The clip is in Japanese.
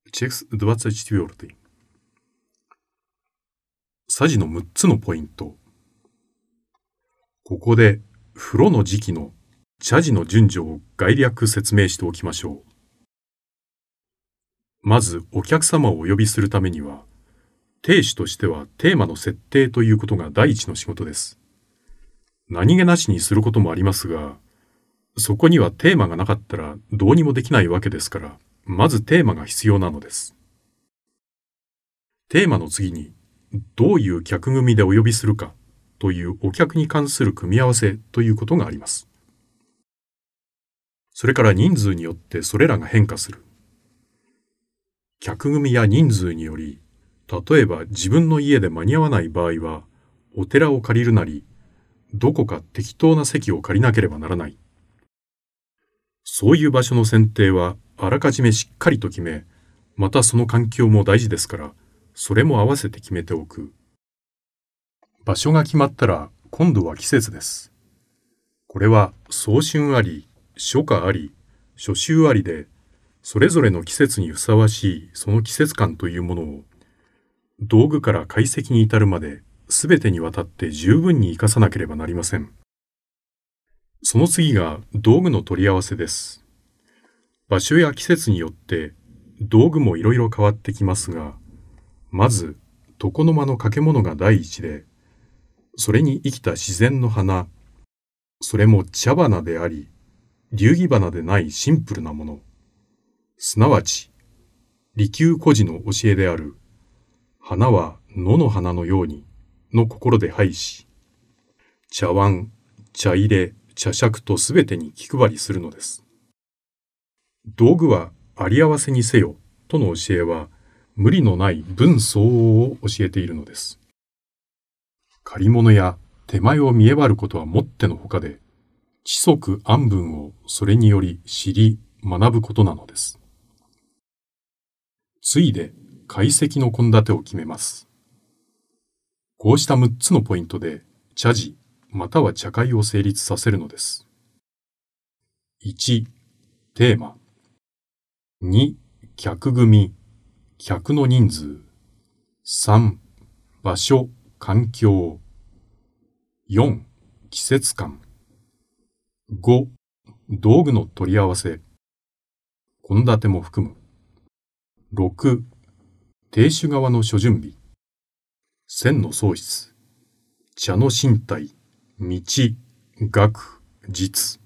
Текст 24. さじの6つのポイント。ここで風呂の時期の茶事の順序を概略説明しておきましょう。まずお客様をお呼びするためには、亭主としてはテーマの設定ということが第一の仕事です。何気なしにすることもありますが、そこにはテーマがなかったらどうにもできないわけですから、まずテーマが必要なのです。テーマの次に、どういう客組でお呼びするかというお客に関する組み合わせということがあります。それから人数によってそれらが変化する。客組や人数により、例えば自分の家で間に合わない場合は、お寺を借りるなり、どこか適当な席を借りなければならない。そういう場所の選定はあらかじめしっかりと決め、またその環境も大事ですから、それも合わせて決めておく。場所が決まったら今度は季節です。これは早春あり、初夏あり、初秋ありで、それぞれの季節にふさわしいその季節感というものを、道具から解析に至るまで全てにわたって十分に生かさなければなりません。その次が道具の取り合わせです。場所や季節によって道具もいろいろ変わってきますが、まず床の間の掛け物が第一で、それに生きた自然の花、それも茶花であり、流儀花でないシンプルなもの、すなわち利休孤児の教えである、花は野の花のようにの心で配し、茶碗、茶入れ、茶杓とすべてに気配りするのです。道具はあり合わせにせよとの教えは、無理のない分相応を教えているのです。借り物や手前を見え張ることはもってのほかで、知足安分をそれにより知り学ぶことなのです。ついで解析の献立を決めます。こうした6つのポイントで茶事または茶会を成立させるのです。1、テーマ。2、客組、客の人数。3、場所、環境。4、季節感。5、道具の取り合わせ。献立も含む。6、亭主側の諸準備。線の創出。茶の身体、道、学、実。